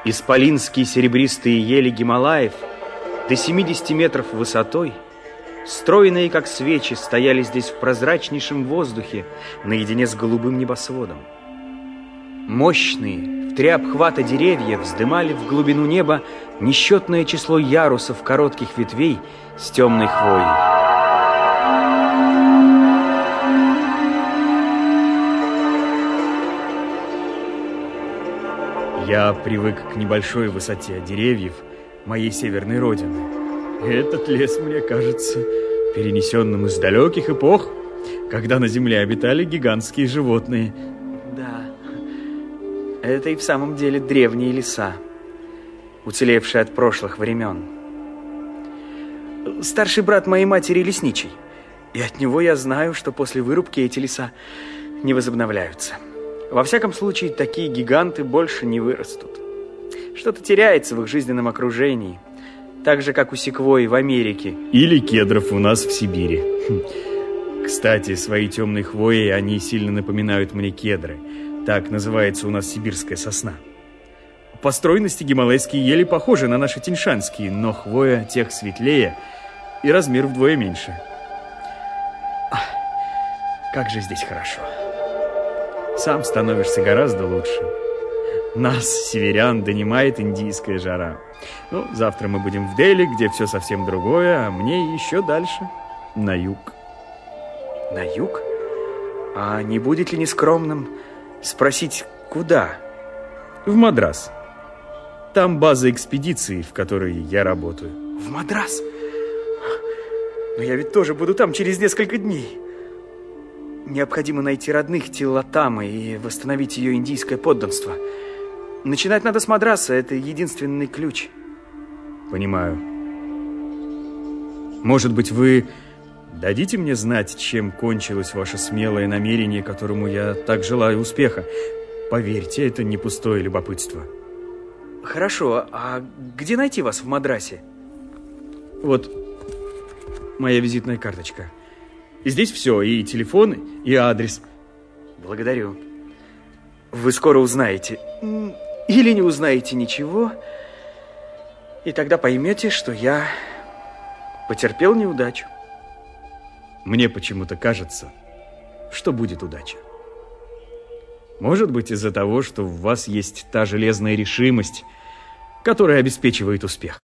Исполинские серебристые ели Гималаев до 70 метров высотой, стройные, как свечи, стояли здесь в прозрачнейшем воздухе наедине с голубым небосводом. Мощные, в 3 обхвата деревья вздымали в глубину неба несчетное число ярусов коротких ветвей с темной хвоей. Я привык к небольшой высоте деревьев моей северной родины. Этот лес мне кажется перенесенным из далеких эпох, когда на земле обитали гигантские животные. Да, это и в самом деле древние леса, уцелевшие от прошлых времен. Старший брат моей матери лесничий, и от него я знаю, что после вырубки эти леса не возобновляются. Во всяком случае, такие гиганты больше не вырастут. Что-то теряется в их жизненном окружении, так же, как у секвойи в Америке. Или кедров у нас в Сибири. Кстати, своей темной хвоей они сильно напоминают мне кедры. Так называется у нас сибирская сосна. По стройности гималайские ели похожи на наши тяньшанские, но хвоя тех светлее и размер вдвое меньше. Как же здесь хорошо. Сам становишься гораздо лучше. Нас, северян, донимает индийская жара. Ну, завтра мы будем в Дели, где все совсем другое, а мне еще дальше, на юг. На юг? А не будет ли нескромным спросить, куда? В Мадрас. Там база экспедиции, в которой я работаю. В Мадрас? Но я ведь тоже буду там через несколько дней. Необходимо найти родных Тиллотамы и восстановить ее индийское подданство. Начинать надо с Мадраса, это единственный ключ. Понимаю. Может быть, вы дадите мне знать, чем кончилось ваше смелое намерение, которому я так желаю успеха? Поверьте, это не пустое любопытство. Хорошо, а где найти вас в Мадрасе? Вот моя визитная карточка. И здесь все, и телефон, и адрес. Благодарю. Вы скоро узнаете. Или не узнаете ничего. И тогда поймете, что я потерпел неудачу. Мне почему-то кажется, что будет удача. Может быть, из-за того, что в вас есть та железная решимость, которая обеспечивает успех.